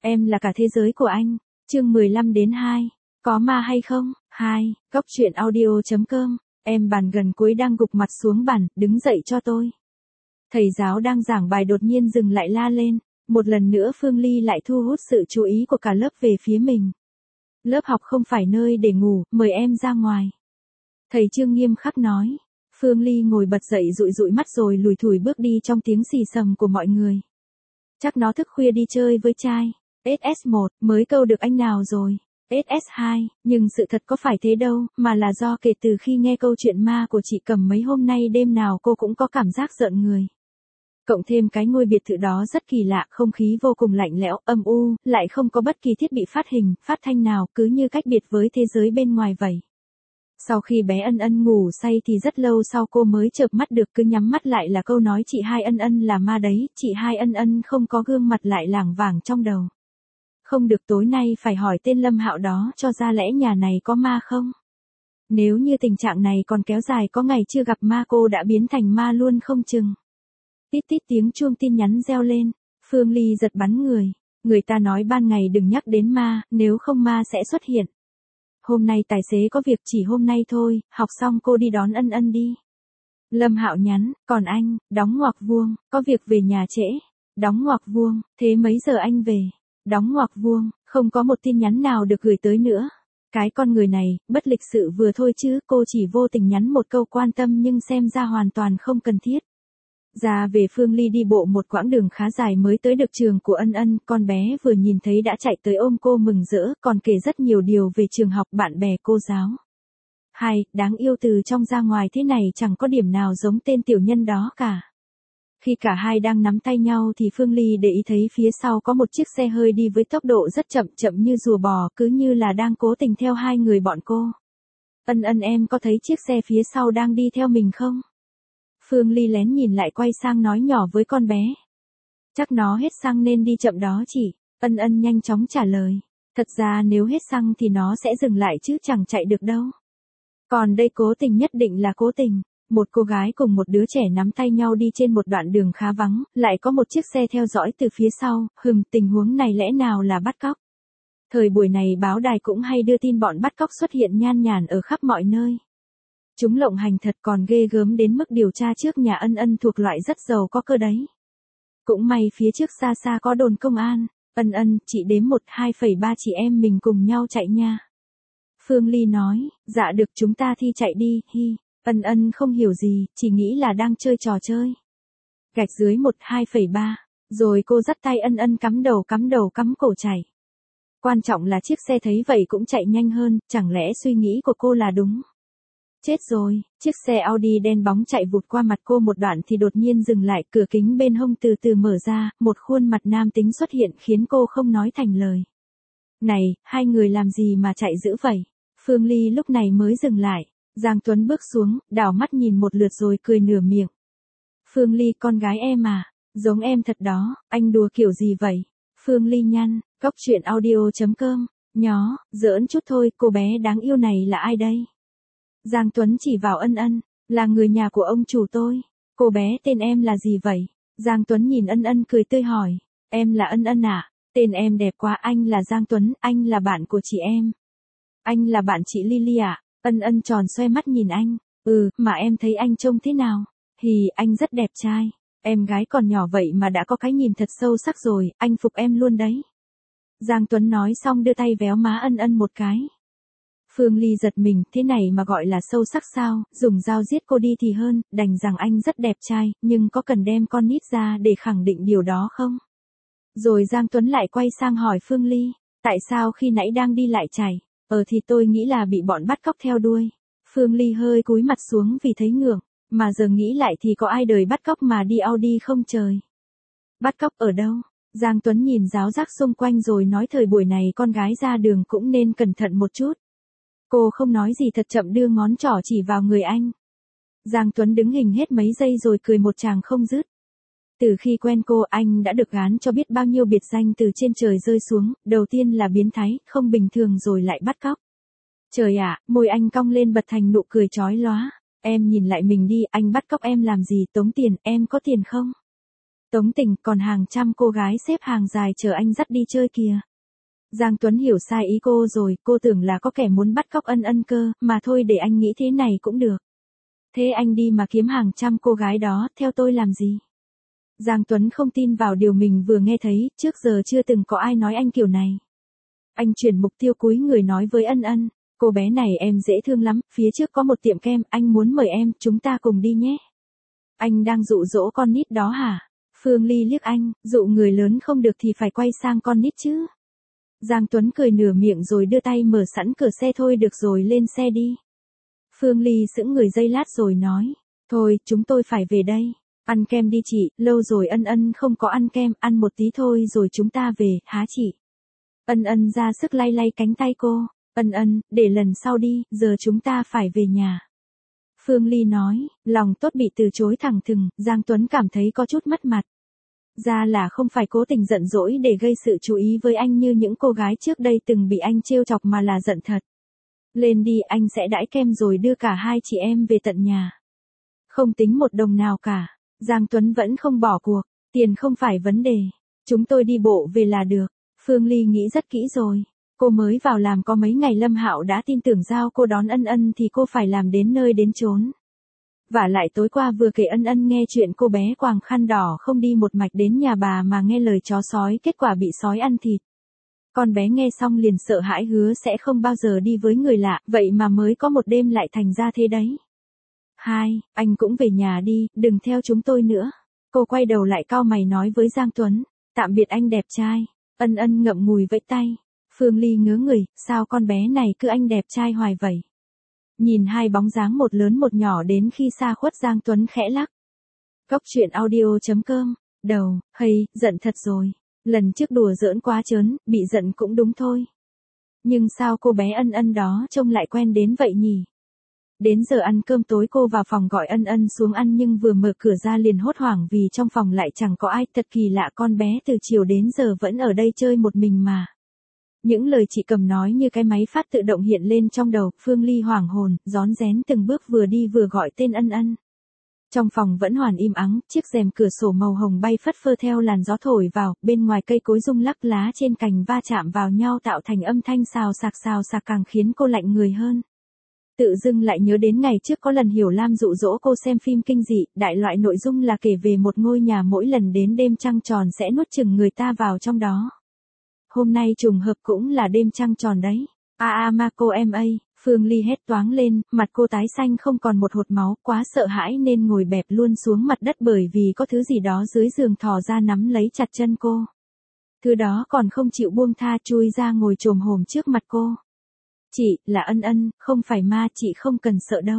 Em là cả thế giới của anh. Chương 15-2. Có ma hay không? 2. Cóc truyện audio.com. Em bàn gần cuối đang gục mặt xuống bàn, đứng dậy cho tôi. Thầy giáo đang giảng bài đột nhiên dừng lại la lên. Một lần nữa Phương Ly lại thu hút sự chú ý của cả lớp về phía mình. Lớp học không phải nơi để ngủ, mời em ra ngoài. Thầy Trương nghiêm khắc nói. Phương Ly ngồi bật dậy dụi dụi mắt rồi lủi thủi bước đi trong tiếng xì xầm của mọi người. Chắc nó thức khuya đi chơi với trai. SS1 mới câu được anh nào rồi. SS2, nhưng sự thật có phải thế đâu, mà là do kể từ khi nghe câu chuyện ma của chị Cẩm mấy hôm nay đêm nào cô cũng có cảm giác rợn người. Cộng thêm cái ngôi biệt thự đó rất kỳ lạ, không khí vô cùng lạnh lẽo, âm u, lại không có bất kỳ thiết bị phát hình, phát thanh nào, cứ như cách biệt với thế giới bên ngoài vậy. Sau khi bé Ân Ân ngủ say thì rất lâu sau cô mới chợp mắt được, cứ nhắm mắt lại là câu nói chị hai Ân Ân là ma đấy, chị hai Ân Ân không có gương mặt lại lảng vảng trong đầu. Không được, tối nay phải hỏi tên Lâm Hạo đó cho ra lẽ nhà này có ma không? Nếu như tình trạng này còn kéo dài có ngày chưa gặp ma cô đã biến thành ma luôn không chừng. Tít tít tiếng chuông tin nhắn reo lên, Phương Ly giật bắn người. Người ta nói ban ngày đừng nhắc đến ma, nếu không ma sẽ xuất hiện. Hôm nay tài xế có việc chỉ hôm nay thôi, học xong cô đi đón Ân Ân đi. Lâm Hạo nhắn, còn anh, đóng ngoặc vuông, có việc về nhà trễ. Đóng ngoặc vuông, thế mấy giờ anh về? Đóng ngoặc vuông, không có một tin nhắn nào được gửi tới nữa. Cái con người này, bất lịch sự vừa thôi chứ, cô chỉ vô tình nhắn một câu quan tâm nhưng xem ra hoàn toàn không cần thiết. Ra về Phương Ly đi bộ một quãng đường khá dài mới tới được trường của Ân Ân, con bé vừa nhìn thấy đã chạy tới ôm cô mừng rỡ, còn kể rất nhiều điều về trường học, bạn bè, cô giáo. Hay, đáng yêu từ trong ra ngoài thế này chẳng có điểm nào giống tên tiểu nhân đó cả. Khi cả hai đang nắm tay nhau thì Phương Ly để ý thấy phía sau có một chiếc xe hơi đi với tốc độ rất chậm, chậm như rùa bò, cứ như là đang cố tình theo hai người bọn cô. Ân Ân, em có thấy chiếc xe phía sau đang đi theo mình không? Phương Ly lén nhìn lại quay sang nói nhỏ với con bé. Chắc nó hết xăng nên đi chậm đó chị. Ân Ân nhanh chóng trả lời. Thật ra nếu hết xăng thì nó sẽ dừng lại chứ chẳng chạy được đâu. Còn đây cố tình, nhất định là cố tình. Một cô gái cùng một đứa trẻ nắm tay nhau đi trên một đoạn đường khá vắng, lại có một chiếc xe theo dõi từ phía sau, tình huống này lẽ nào là bắt cóc. Thời buổi này báo đài cũng hay đưa tin bọn bắt cóc xuất hiện nhan nhản ở khắp mọi nơi. Chúng lộng hành thật, còn ghê gớm đến mức điều tra trước nhà Ân Ân thuộc loại rất giàu có cơ đấy. Cũng may phía trước xa xa có đồn công an. Ân Ân, chị đếm 1-2,3 chị em mình cùng nhau chạy nha. Phương Ly nói, dạ được, chúng ta thi chạy đi, hi. Ân Ân không hiểu gì, chỉ nghĩ là đang chơi trò chơi. Gạch dưới 1-2,3, rồi cô dắt tay Ân Ân cắm đầu cắm cổ chạy. Quan trọng là chiếc xe thấy vậy cũng chạy nhanh hơn, chẳng lẽ suy nghĩ của cô là đúng? Chết rồi, chiếc xe Audi đen bóng chạy vụt qua mặt cô một đoạn thì đột nhiên dừng lại, cửa kính bên hông từ từ mở ra, một khuôn mặt nam tính xuất hiện khiến cô không nói thành lời. Này, hai người làm gì mà chạy dữ vậy? Phương Ly lúc này mới dừng lại. Giang Tuấn bước xuống, đảo mắt nhìn một lượt rồi cười nửa miệng. Phương Ly, con gái em à, giống em thật đó, anh đùa kiểu gì vậy? Phương Ly nhăn, cóc truyện audio.com, nhó, giỡn chút thôi, cô bé đáng yêu này là ai đây? Giang Tuấn chỉ vào Ân Ân, là người nhà của ông chủ tôi. Cô bé tên em là gì vậy? Giang Tuấn nhìn Ân Ân cười tươi hỏi, em là Ân Ân à? Tên em đẹp quá, anh là Giang Tuấn, anh là bạn của chị em. Anh là bạn chị Lily à? Ân Ân tròn xoe mắt nhìn anh, mà em thấy anh trông thế nào? Hì, anh rất đẹp trai. Em gái còn nhỏ vậy mà đã có cái nhìn thật sâu sắc rồi, anh phục em luôn đấy. Giang Tuấn nói xong đưa tay véo má Ân Ân một cái. Phương Ly giật mình, thế này mà gọi là sâu sắc sao, dùng dao giết cô đi thì hơn, đành rằng anh rất đẹp trai, nhưng có cần đem con nít ra để khẳng định điều đó không? Rồi Giang Tuấn lại quay sang hỏi Phương Ly, tại sao khi nãy đang đi lại chạy? Thì tôi nghĩ là bị bọn bắt cóc theo đuôi. Phương Ly hơi cúi mặt xuống vì thấy ngượng, mà giờ nghĩ lại thì có ai đời bắt cóc mà đi Audi không trời? Bắt cóc ở đâu? Giang Tuấn nhìn ráo rác xung quanh rồi nói thời buổi này con gái ra đường cũng nên cẩn thận một chút. Cô không nói gì thật chậm đưa ngón trỏ chỉ vào người anh. Giang Tuấn đứng hình hết mấy giây rồi cười một tràng không dứt. Từ khi quen cô anh đã được gán cho biết bao nhiêu biệt danh từ trên trời rơi xuống, đầu tiên là biến thái, không bình thường rồi lại bắt cóc. Trời ạ, môi anh cong lên bật thành nụ cười chói lóa. Em nhìn lại mình đi, anh bắt cóc em làm gì, tống tiền, em có tiền không? Tống Tình, còn hàng trăm cô gái xếp hàng dài chờ anh dắt đi chơi kìa. Giang Tuấn hiểu sai ý cô rồi, cô tưởng là có kẻ muốn bắt cóc Ân Ân cơ, mà thôi để anh nghĩ thế này cũng được. Thế anh đi mà kiếm hàng trăm cô gái đó, theo tôi làm gì? Giang Tuấn không tin vào điều mình vừa nghe thấy, trước giờ chưa từng có ai nói anh kiểu này. Anh chuyển mục tiêu cúi người nói với Ân Ân, cô bé này em dễ thương lắm, phía trước có một tiệm kem, anh muốn mời em, chúng ta cùng đi nhé. Anh đang dụ dỗ con nít đó hả? Phương Ly liếc anh, dụ người lớn không được thì phải quay sang con nít chứ. Giang Tuấn cười nửa miệng rồi đưa tay mở sẵn cửa xe, thôi được rồi lên xe đi. Phương Ly sững người giây lát rồi nói, thôi chúng tôi phải về đây. Ăn kem đi chị, lâu rồi Ân Ân không có ăn kem, ăn một tí thôi rồi chúng ta về, há chị? Ân Ân ra sức lay lay cánh tay cô, Ân Ân, để lần sau đi, giờ chúng ta phải về nhà. Phương Ly nói, lòng tốt bị từ chối thẳng thừng, Giang Tuấn cảm thấy có chút mất mặt. Ra là không phải cố tình giận dỗi để gây sự chú ý với anh như những cô gái trước đây từng bị anh trêu chọc, mà là giận thật. Lên đi, anh sẽ đãi kem rồi đưa cả hai chị em về tận nhà. Không tính một đồng nào cả. Giang Tuấn vẫn không bỏ cuộc, tiền không phải vấn đề. Chúng tôi đi bộ về là được. Phương Ly nghĩ rất kỹ rồi. Cô mới vào làm có mấy ngày, Lâm Hạo đã tin tưởng giao cô đón Ân Ân thì cô phải làm đến nơi đến chốn. Vả lại tối qua vừa kể Ân Ân nghe chuyện cô bé quàng khăn đỏ không đi một mạch đến nhà bà mà nghe lời chó sói, kết quả bị sói ăn thịt. Con bé nghe xong liền sợ hãi, hứa sẽ không bao giờ đi với người lạ, vậy mà mới có một đêm lại thành ra thế đấy. Anh cũng về nhà đi, đừng theo chúng tôi nữa. Cô quay đầu lại cau mày nói với Giang Tuấn, tạm biệt anh đẹp trai. Ân Ân ngậm ngùi vẫy tay. Phương Ly ngớ người, sao con bé này cứ anh đẹp trai hoài vậy? Nhìn hai bóng dáng một lớn một nhỏ đến khi xa khuất, Giang Tuấn khẽ lắc. Cốc truyện audio.com. Đầu, giận thật rồi. Lần trước đùa giỡn quá trớn, bị giận cũng đúng thôi. Nhưng sao cô bé Ân Ân đó trông lại quen đến vậy nhỉ? Đến giờ ăn cơm tối cô vào phòng gọi Ân Ân xuống ăn, nhưng vừa mở cửa ra liền hốt hoảng vì trong phòng lại chẳng có ai, thật kỳ lạ, con bé từ chiều đến giờ vẫn ở đây chơi một mình mà. Những lời chị Cầm nói như cái máy phát tự động hiện lên trong đầu, Phương Ly hoảng hồn, rón rén từng bước vừa đi vừa gọi tên Ân Ân. Trong phòng vẫn hoàn im ắng, chiếc rèm cửa sổ màu hồng bay phất phơ theo làn gió thổi vào, bên ngoài cây cối rung lắc, lá trên cành va chạm vào nhau tạo thành âm thanh xào xạc càng khiến cô lạnh người hơn. Tự dưng lại nhớ đến ngày trước có lần Hiểu Lam dụ dỗ cô xem phim kinh dị, đại loại nội dung là kể về một ngôi nhà mỗi lần đến đêm trăng tròn sẽ nuốt chửng người ta vào trong đó. Hôm nay trùng hợp cũng là đêm trăng tròn đấy. Ma cô em ơi, Phương Ly hét toáng lên, mặt cô tái xanh không còn một hột máu, quá sợ hãi nên ngồi bẹp luôn xuống mặt đất bởi vì có thứ gì đó dưới giường thò ra nắm lấy chặt chân cô. Thứ đó còn không chịu buông tha, chui ra ngồi chồm hổm trước mặt cô. Chị, là Ân Ân, không phải ma, chị không cần sợ đâu.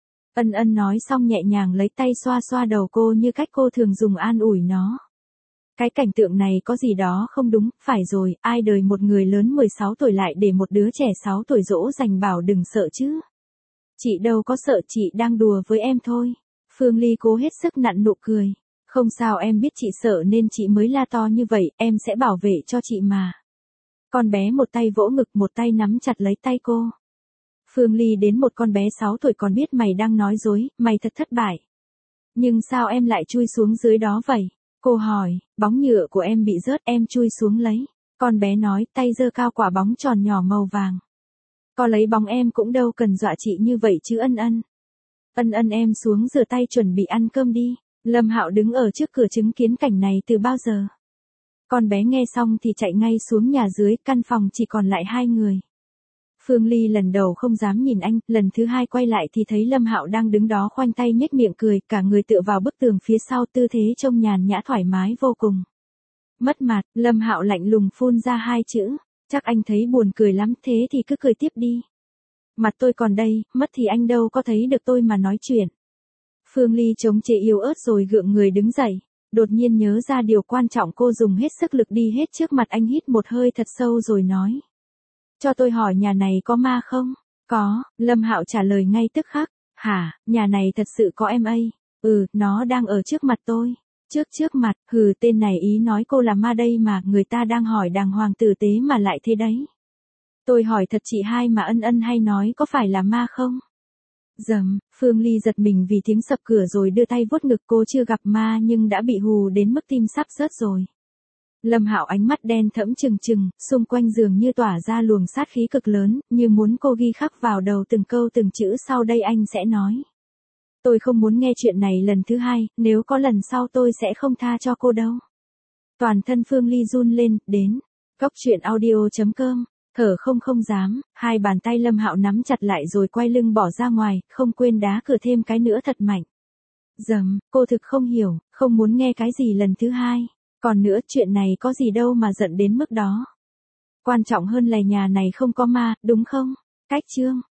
Ân Ân nói xong nhẹ nhàng lấy tay xoa xoa đầu cô như cách cô thường dùng an ủi nó. Cái cảnh tượng này có gì đó không đúng, phải rồi, ai đời một người lớn 16 tuổi lại để một đứa trẻ 6 tuổi dỗ dành bảo đừng sợ chứ. Chị đâu có sợ, chị đang đùa với em thôi. Phương Ly cố hết sức nặn nụ cười. Không sao, em biết chị sợ nên chị mới la to như vậy, em sẽ bảo vệ cho chị mà. Con bé một tay vỗ ngực, một tay nắm chặt lấy tay cô. Phương Ly đến một con bé 6 tuổi còn biết mày đang nói dối, mày thật thất bại. Nhưng sao em lại chui xuống dưới đó vậy? Cô hỏi, bóng nhựa của em bị rớt, em chui xuống lấy. Con bé nói, tay giơ cao quả bóng tròn nhỏ màu vàng. Có lấy bóng em cũng đâu cần dọa chị như vậy chứ Ân Ân. Ân Ân, em xuống rửa tay chuẩn bị ăn cơm đi. Lâm Hạo đứng ở trước cửa chứng kiến cảnh này từ bao giờ. Con bé nghe xong thì chạy ngay xuống nhà dưới, căn phòng chỉ còn lại hai người. Phương Ly lần đầu không dám nhìn anh, lần thứ hai quay lại thì thấy Lâm Hạo đang đứng đó khoanh tay nhếch miệng cười, cả người tựa vào bức tường phía sau, tư thế trông nhàn nhã thoải mái vô cùng. Mất mặt, Lâm Hạo lạnh lùng phun ra hai chữ, chắc anh thấy buồn cười lắm, thế thì cứ cười tiếp đi. Mặt tôi còn đây, mất thì anh đâu có thấy được tôi mà nói chuyện. Phương Ly chống chế yếu ớt rồi gượng người đứng dậy. Đột nhiên nhớ ra điều quan trọng, cô dùng hết sức lực đi hết trước mặt anh, hít một hơi thật sâu rồi nói. Cho tôi hỏi nhà này có ma không? Có, Lâm Hạo trả lời ngay tức khắc. Hả, nhà này thật sự có em ấy? Nó đang ở trước mặt tôi. Trước mặt, tên này ý nói cô là ma đây mà, người ta đang hỏi đàng hoàng tử tế mà lại thế đấy. Tôi hỏi thật chị hai mà Ân Ân hay nói có phải là ma không? Phương Ly giật mình vì tiếng sập cửa rồi đưa tay vuốt ngực, cô chưa gặp ma nhưng đã bị hù đến mức tim sắp rớt rồi. Lâm Hạo ánh mắt đen thẫm trừng trừng, xung quanh dường như tỏa ra luồng sát khí cực lớn, như muốn cô ghi khắc vào đầu từng câu từng chữ sau đây anh sẽ nói. Tôi không muốn nghe chuyện này lần thứ hai, nếu có lần sau tôi sẽ không tha cho cô đâu. Toàn thân Phương Ly run lên, đến. Goctruyện.audio.com, thở không dám, hai bàn tay Lâm Hạo nắm chặt lại rồi quay lưng bỏ ra ngoài, không quên đá cửa thêm cái nữa thật mạnh. Cô thực không hiểu, không muốn nghe cái gì lần thứ hai. Còn nữa, chuyện này có gì đâu mà giận đến mức đó. Quan trọng hơn là nhà này không có ma, đúng không? Cách chương.